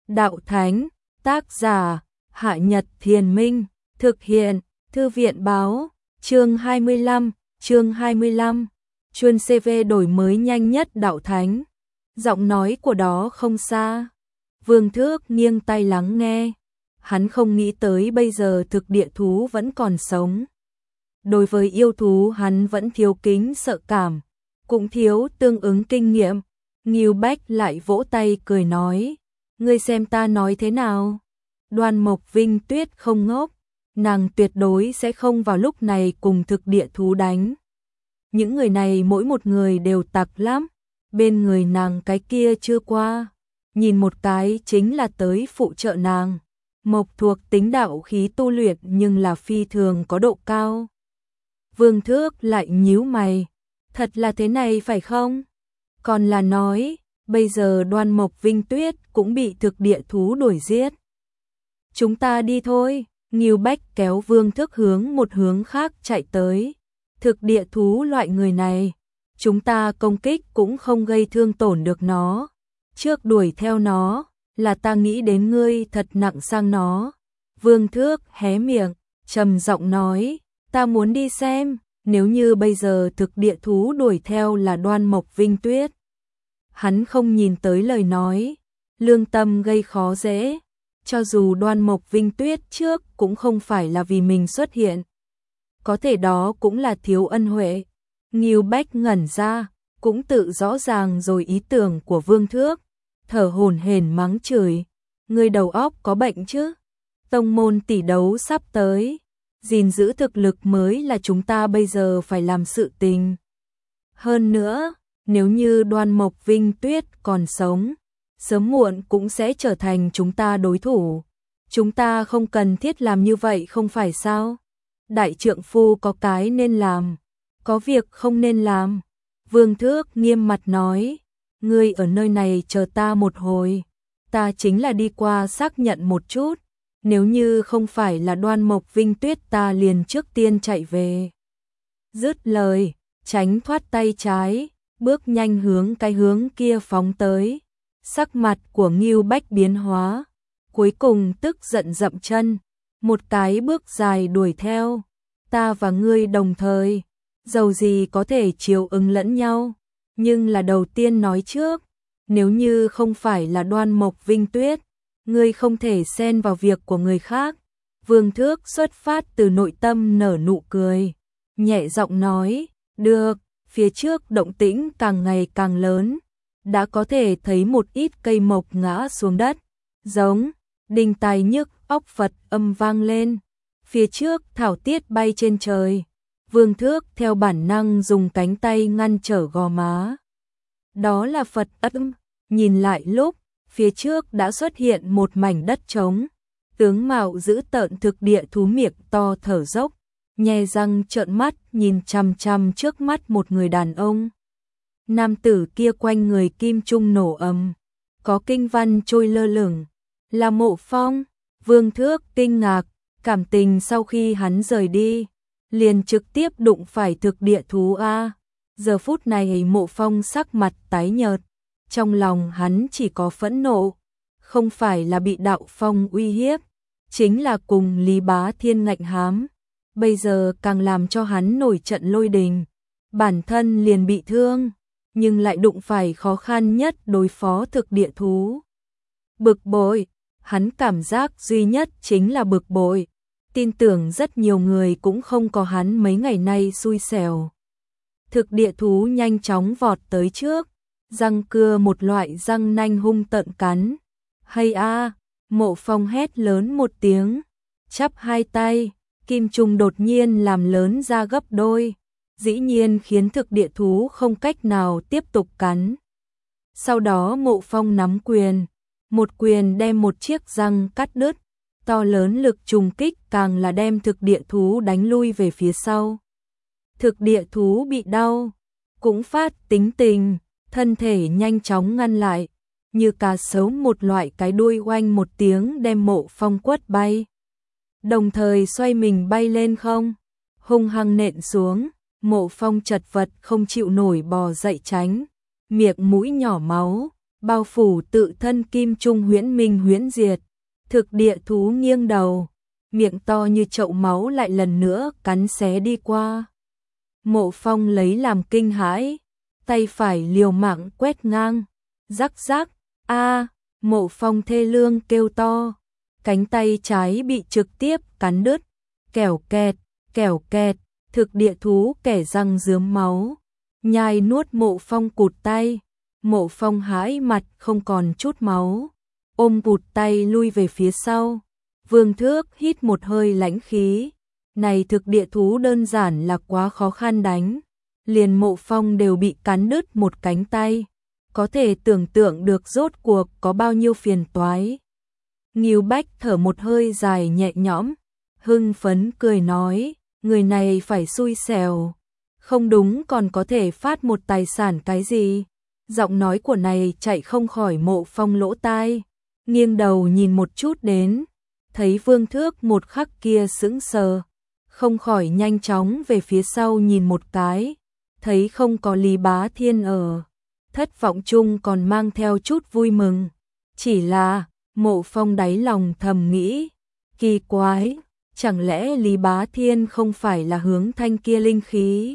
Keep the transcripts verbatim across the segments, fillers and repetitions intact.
Đạo Thánh, tác giả, Hạ Nhật Thiền Minh, thực hiện, Thư viện Báo, chương hai mươi lăm, chương hai mươi lăm, chuyên xê vê đổi mới nhanh nhất Đạo Thánh. Giọng nói của đó không xa. Vương Thước nghiêng tai lắng nghe. Hắn không nghĩ tới bây giờ thực địa thú vẫn còn sống. Đối với yêu thú hắn vẫn thiếu kính sợ cảm, cũng thiếu tương ứng kinh nghiệm. Ngưu Bách lại vỗ tay cười nói, ngươi xem ta nói thế nào? Đoan Mộc Vinh Tuyết không ngốc, nàng tuyệt đối sẽ không vào lúc này cùng thực địa thú đánh. Những người này mỗi một người đều tặc lắm, bên người nàng cái kia chưa qua, nhìn một cái chính là tới phụ trợ nàng. Mộc thuộc tính đạo khí tu luyện nhưng là phi thường có độ cao. Vương Thước lại nhíu mày, thật là thế này phải không? Còn là nói, bây giờ Đoan Mộc Vinh Tuyết cũng bị thực địa thú đuổi giết. Chúng ta đi thôi, Ngưu Bách kéo Vương Thước hướng một hướng khác chạy tới. Thực địa thú loại người này, chúng ta công kích cũng không gây thương tổn được nó. Trước đuổi theo nó, là ta nghĩ đến ngươi thật nặng sang nó. Vương Thước hé miệng, trầm giọng nói, ta muốn đi xem, nếu như bây giờ thực địa thú đuổi theo là Đoan Mộc Vinh Tuyết. Hắn không nhìn tới lời nói, lương tâm gây khó dễ, cho dù Đoan Mộc Vinh Tuyết trước cũng không phải là vì mình xuất hiện. Có thể đó cũng là thiếu ân huệ. Ngưu Bách ngẩn ra, cũng tự rõ ràng rồi ý tưởng của Vương Thước, thở hổn hển mắng chửi, ngươi đầu óc có bệnh chứ? Tông môn tỷ đấu sắp tới, gìn giữ thực lực mới là chúng ta bây giờ phải làm sự tình. Hơn nữa, nếu như Đoan Mộc Vinh Tuyết còn sống, sớm muộn cũng sẽ trở thành chúng ta đối thủ. Chúng ta không cần thiết làm như vậy không phải sao? Đại trượng phu có cái nên làm, có việc không nên làm. Vương Thước nghiêm mặt nói, ngươi ở nơi này chờ ta một hồi, ta chính là đi qua xác nhận một chút, nếu như không phải là Đoan Mộc Vinh Tuyết ta liền trước tiên chạy về. Dứt lời, tránh thoát tay trái, bước nhanh hướng cái hướng kia phóng tới. Sắc mặt của Ngưu Bách biến hóa, cuối cùng tức giận dậm chân, một cái bước dài đuổi theo. Ta và ngươi đồng thời, dầu gì có thể chiều ứng lẫn nhau, nhưng là đầu tiên nói trước, nếu như không phải là Đoan Mộc Vinh Tuyết, ngươi không thể xen vào việc của người khác. Vương Thước xuất phát từ nội tâm nở nụ cười, nhẹ giọng nói, được. Phía trước động tĩnh càng ngày càng lớn, đã có thể thấy một ít cây mộc ngã xuống đất, giống đinh tai nhức óc Phật âm vang lên. Phía trước thảo tiết bay trên trời, Vương Thước theo bản năng dùng cánh tay ngăn trở gò má. Đó là Phật âm, nhìn lại lúc, phía trước đã xuất hiện một mảnh đất trống, tướng mạo dữ tợn thực địa thú miệng to thở dốc, nhe răng trợn mắt nhìn chằm chằm trước mắt một người đàn ông. Nam tử kia quanh người kim trung nổ ầm, có kinh văn trôi lơ lửng, là Mộ Phong. Vương Thước kinh ngạc, cảm tình sau khi hắn rời đi, liền trực tiếp đụng phải thực địa thú a. Giờ phút này Mộ Phong sắc mặt tái nhợt, trong lòng hắn chỉ có phẫn nộ, không phải là bị đạo phong uy hiếp, chính là cùng Lý Bá Thiên ngạnh hám. Bây giờ càng làm cho hắn nổi trận lôi đình, bản thân liền bị thương, nhưng lại đụng phải khó khăn nhất đối phó thực địa thú. Bực bội, hắn cảm giác duy nhất chính là bực bội, tin tưởng rất nhiều người cũng không có hắn mấy ngày nay xui xẻo. Thực địa thú nhanh chóng vọt tới trước, răng cưa một loại răng nanh hung tợn cắn. Hay a, Mộ Phong hét lớn một tiếng, chắp hai tay. Kim trùng đột nhiên làm lớn ra gấp đôi, dĩ nhiên khiến thực địa thú không cách nào tiếp tục cắn. Sau đó Mộ Phong nắm quyền, một quyền đem một chiếc răng cắt đứt, to lớn lực trùng kích càng là đem thực địa thú đánh lui về phía sau. Thực địa thú bị đau, cũng phát tính tình, thân thể nhanh chóng ngăn lại, như cá sấu một loại cái đuôi oanh một tiếng đem Mộ Phong quất bay. Đồng thời xoay mình bay lên không, hung hăng nện xuống. Mộ Phong chật vật không chịu nổi bò dậy tránh, miệng mũi nhỏ máu, bao phủ tự thân kim trung huyễn minh huyễn diệt. Thực địa thú nghiêng đầu, miệng to như chậu máu lại lần nữa cắn xé đi qua. Mộ Phong lấy làm kinh hãi, tay phải liều mạng quét ngang, rắc rắc, a, Mộ Phong thê lương kêu to, cánh tay trái bị trực tiếp cắn đứt, kẻo kẹt, kẻo kẹt, thực địa thú kẻ răng rướm máu, nhai nuốt Mộ Phong cụt tay. Mộ Phong hãi mặt không còn chút máu, ôm cụt tay lui về phía sau. Vương Thước hít một hơi lãnh khí, này thực địa thú đơn giản là quá khó khăn đánh, liền Mộ Phong đều bị cắn đứt một cánh tay, có thể tưởng tượng được rốt cuộc có bao nhiêu phiền toái. Ngưu Bách thở một hơi dài nhẹ nhõm, hưng phấn cười nói, người này phải xui xẻo, không đúng còn có thể phát một tài sản cái gì. Giọng nói của này chạy không khỏi Mộ Phong lỗ tai, nghiêng đầu nhìn một chút đến, thấy Vương Thước một khắc kia sững sờ, không khỏi nhanh chóng về phía sau nhìn một cái, thấy không có Lý Bá Thiên ở, thất vọng chung còn mang theo chút vui mừng, chỉ là Mộ Phong đáy lòng thầm nghĩ, kỳ quái, chẳng lẽ Lý Bá Thiên không phải là hướng thanh kia linh khí,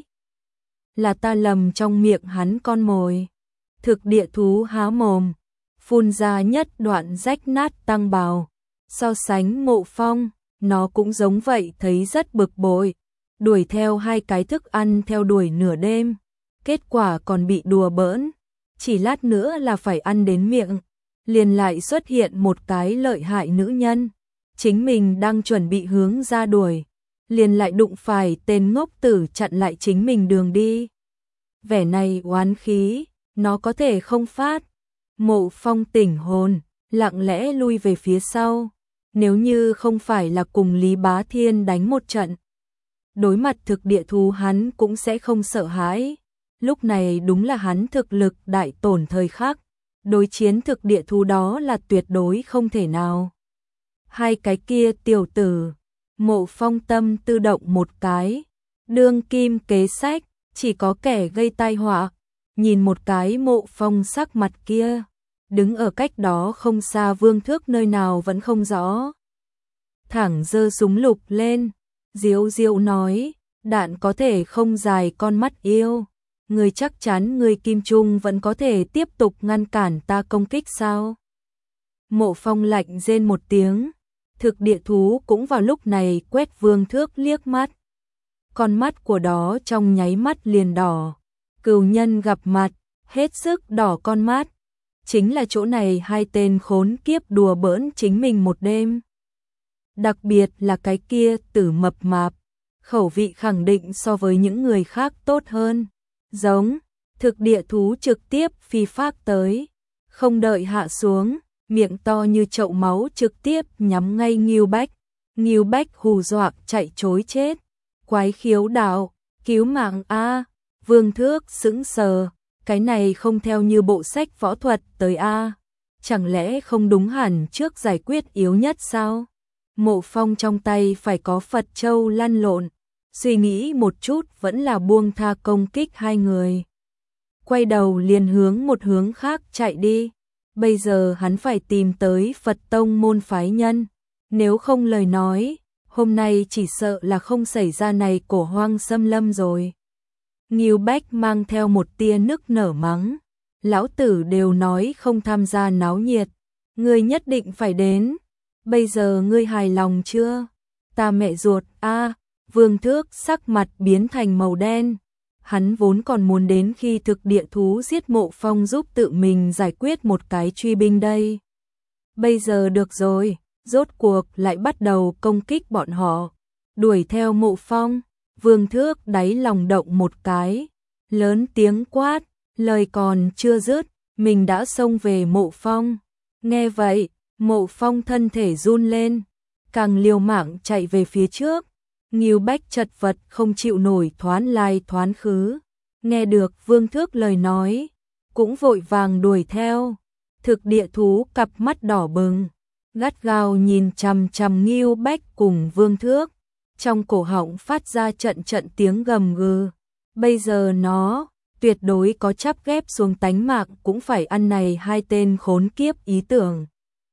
là ta lầm trong miệng hắn con mồi. Thực địa thú há mồm, phun ra nhất đoạn rách nát tăng bào. So sánh Mộ Phong, nó cũng giống vậy thấy rất bực bội. Đuổi theo hai cái thức ăn theo đuổi nửa đêm. Kết quả còn bị đùa bỡn. Chỉ lát nữa là phải ăn đến miệng. Liền lại xuất hiện một cái lợi hại nữ nhân. Chính mình đang chuẩn bị hướng ra đuổi. Liền lại đụng phải tên ngốc tử chặn lại chính mình đường đi. Vẻ này oán khí. Nó có thể không phát. Mộ Phong tỉnh hồn, lặng lẽ lui về phía sau. Nếu như không phải là cùng Lý Bá Thiên đánh một trận, đối mặt thực địa thú hắn cũng sẽ không sợ hãi. Lúc này đúng là hắn thực lực đại tổn thời khắc. Đối chiến thực địa thú đó là tuyệt đối không thể nào. Hai cái kia tiểu tử, Mộ Phong tâm tự động một cái. Đương kim kế sách, chỉ có kẻ gây tai họa. Nhìn một cái Mộ Phong sắc mặt kia, đứng ở cách đó không xa Vương Thước nơi nào vẫn không rõ. Thẳng giơ súng lục lên, diếu diếu nói, đạn có thể không dài con mắt yêu, người chắc chắn người Kim Trung vẫn có thể tiếp tục ngăn cản ta công kích sao? Mộ Phong lạnh rên một tiếng, thực địa thú cũng vào lúc này quét Vương Thước liếc mắt. Con mắt của đó trong nháy mắt liền đỏ. Cừu nhân gặp mặt, hết sức đỏ con mắt. Chính là chỗ này hai tên khốn kiếp đùa bỡn chính mình một đêm. Đặc biệt là cái kia tử mập mạp, khẩu vị khẳng định so với những người khác tốt hơn. Giống, thực địa thú trực tiếp phi phác tới, không đợi hạ xuống, miệng to như chậu máu trực tiếp nhắm ngay Ngưu Bách. Ngưu Bách hù dọa chạy trối chết. Quái khiếu đạo, cứu mạng a. Vương Thước sững sờ, cái này không theo như bộ sách võ thuật tới a, chẳng lẽ không đúng hẳn trước giải quyết yếu nhất sao? Mộ Phong trong tay phải có Phật Châu lăn lộn, suy nghĩ một chút vẫn là buông tha công kích hai người. Quay đầu liền hướng một hướng khác chạy đi, bây giờ hắn phải tìm tới Phật Tông môn phái nhân, nếu không lời nói, hôm nay chỉ sợ là không xảy ra này cổ hoang xâm lâm rồi. Ngưu Bách mang theo một tia nức nở mắng, lão tử đều nói không tham gia náo nhiệt, ngươi nhất định phải đến, bây giờ ngươi hài lòng chưa? Ta mẹ ruột a. Vương Thước sắc mặt biến thành màu đen, hắn vốn còn muốn đến khi thực địa thú giết Mộ Phong giúp tự mình giải quyết một cái truy binh đây. Bây giờ được rồi, rốt cuộc lại bắt đầu công kích bọn họ, đuổi theo Mộ Phong. Vương Thước đáy lòng động một cái, lớn tiếng quát, lời còn chưa dứt, mình đã xông về Mộ Phong. Nghe vậy, Mộ Phong thân thể run lên, càng liều mạng chạy về phía trước. Ngưu Bách chật vật không chịu nổi thoán lai thoán khứ. Nghe được Vương Thước lời nói, cũng vội vàng đuổi theo. Thực địa thú cặp mắt đỏ bừng, gắt gao nhìn chằm chằm Ngưu Bách cùng Vương Thước. Trong cổ họng phát ra trận trận tiếng gầm gừ. Bây giờ nó, tuyệt đối có chắp ghép xuống tánh mạng cũng phải ăn này hai tên khốn kiếp ý tưởng.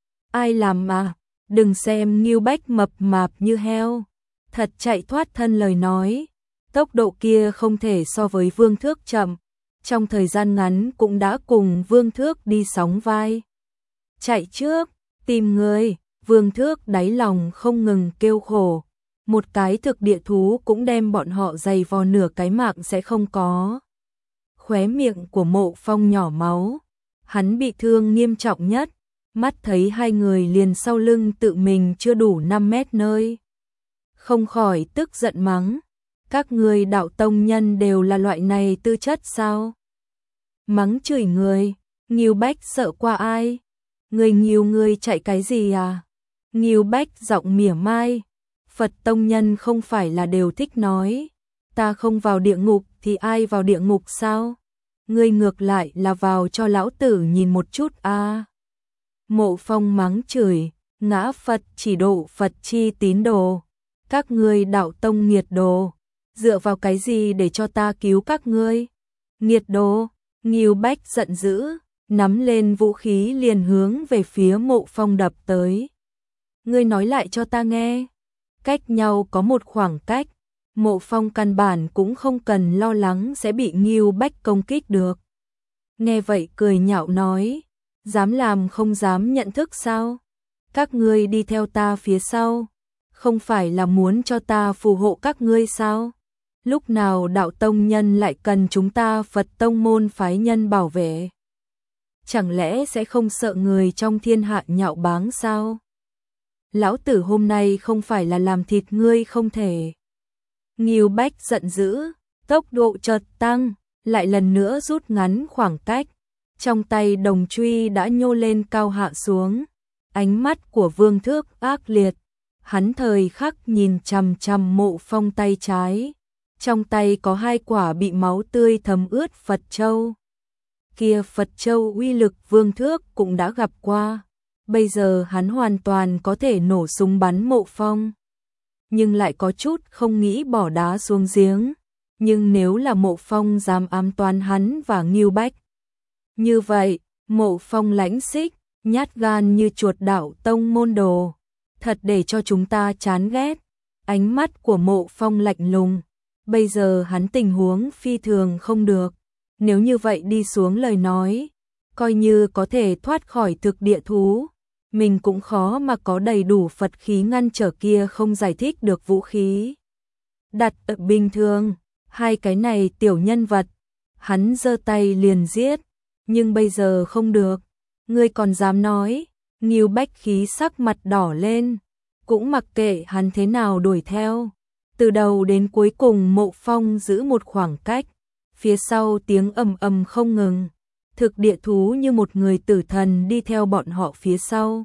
Ai làm mà, đừng xem Ngưu Bách mập mạp như heo, thật chạy thoát thân lời nói, tốc độ kia không thể so với Vương Thước chậm, trong thời gian ngắn cũng đã cùng Vương Thước đi sóng vai. Chạy trước, tìm người, Vương Thước đáy lòng không ngừng kêu khổ, một cái thực địa thú cũng đem bọn họ dày vò nửa cái mạng sẽ không có. Khóe miệng của Mộ Phong nhỏ máu, hắn bị thương nghiêm trọng nhất, mắt thấy hai người liền sau lưng tự mình chưa đủ năm mét nơi. Không khỏi tức giận mắng, các người đạo tông nhân đều là loại này tư chất sao? Mắng chửi người, Ngưu Bách sợ qua ai? Người Ngưu người chạy cái gì à? Ngưu Bách giọng mỉa mai, Phật tông nhân không phải là đều thích nói, ta không vào địa ngục thì ai vào địa ngục sao? Ngươi ngược lại là vào cho lão tử nhìn một chút a. À. Mộ Phong mắng chửi, ngã Phật chỉ độ Phật chi tín đồ, các ngươi đạo tông nghiệt đồ, dựa vào cái gì để cho ta cứu các ngươi? Nghiệt đồ, Ngưu Bách giận dữ, nắm lên vũ khí liền hướng về phía Mộ Phong đập tới. Ngươi nói lại cho ta nghe, cách nhau có một khoảng cách, Mộ Phong căn bản cũng không cần lo lắng sẽ bị Ngưu Bách công kích được. Nghe vậy cười nhạo nói, dám làm không dám nhận thức sao? Các ngươi đi theo ta phía sau, không phải là muốn cho ta phù hộ các ngươi sao? Lúc nào đạo tông nhân lại cần chúng ta Phật tông môn phái nhân bảo vệ? Chẳng lẽ sẽ không sợ người trong thiên hạ nhạo báng sao? Lão tử hôm nay không phải là làm thịt ngươi không thể. Ngưu Bách giận dữ, tốc độ chợt tăng, lại lần nữa rút ngắn khoảng cách. Trong tay đồng truy đã nhô lên cao hạ xuống. Ánh mắt của Vương Thước ác liệt. Hắn thời khắc nhìn chằm chằm Mộ Phong tay trái. Trong tay có hai quả bị máu tươi thấm ướt Phật Châu. Kia Phật Châu uy lực Vương Thước cũng đã gặp qua. Bây giờ hắn hoàn toàn có thể nổ súng bắn Mộ Phong. Nhưng lại có chút không nghĩ bỏ đá xuống giếng. Nhưng nếu là Mộ Phong dám ám toán hắn và Ngưu Bách. Như vậy, Mộ Phong lãnh xích, nhát gan như chuột đạo tông môn đồ. Thật để cho chúng ta chán ghét. Ánh mắt của Mộ Phong lạnh lùng. Bây giờ hắn tình huống phi thường không được. Nếu như vậy đi xuống lời nói, coi như có thể thoát khỏi thực địa thú, mình cũng khó mà có đầy đủ Phật khí ngăn trở kia không giải thích được vũ khí. Đặt ở bình thường, hai cái này tiểu nhân vật, hắn giơ tay liền giết, nhưng bây giờ không được. Ngươi còn dám nói? Ngưu Bách khí sắc mặt đỏ lên, cũng mặc kệ hắn thế nào đuổi theo. Từ đầu đến cuối cùng Mộ Phong giữ một khoảng cách, phía sau tiếng ầm ầm không ngừng. Thực địa thú như một người tử thần đi theo bọn họ phía sau.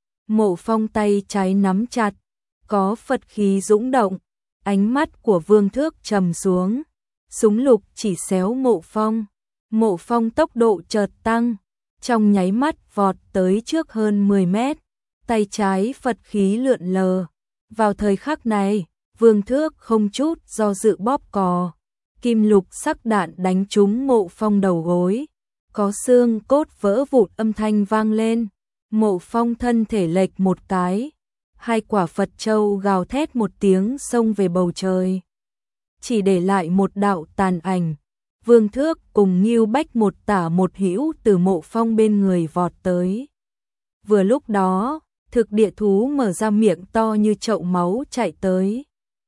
Mộ Phong tay trái nắm chặt, có Phật khí dũng động, ánh mắt của Vương Thước trầm xuống, súng lục chỉ xéo Mộ Phong. Mộ Phong tốc độ chợt tăng, trong nháy mắt vọt tới trước hơn mười mét, tay trái Phật khí lượn lờ. Vào thời khắc này, Vương Thước không chút do dự bóp cò, kim lục sắc đạn đánh trúng Mộ Phong đầu gối, có xương cốt vỡ vụn âm thanh vang lên. Mộ Phong thân thể lệch một cái, hai quả Phật Châu gào thét một tiếng xông về bầu trời, chỉ để lại một đạo tàn ảnh. Vương Thước cùng Ngưu Bách một tả một hữu từ Mộ Phong bên người vọt tới. Vừa lúc đó, thực địa thú mở ra miệng to như chậu máu chạy tới.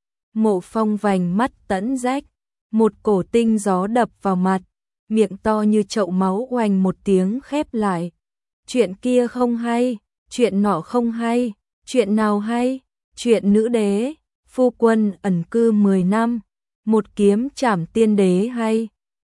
Mộ Phong vành mắt tẫn rách, một cổ tinh gió đập vào mặt, miệng to như chậu máu oanh một tiếng khép lại. Chuyện kia không hay, chuyện nọ không hay, chuyện nào hay? Chuyện nữ đế, phu quân ẩn cư mười năm, một kiếm trảm tiên đế hay?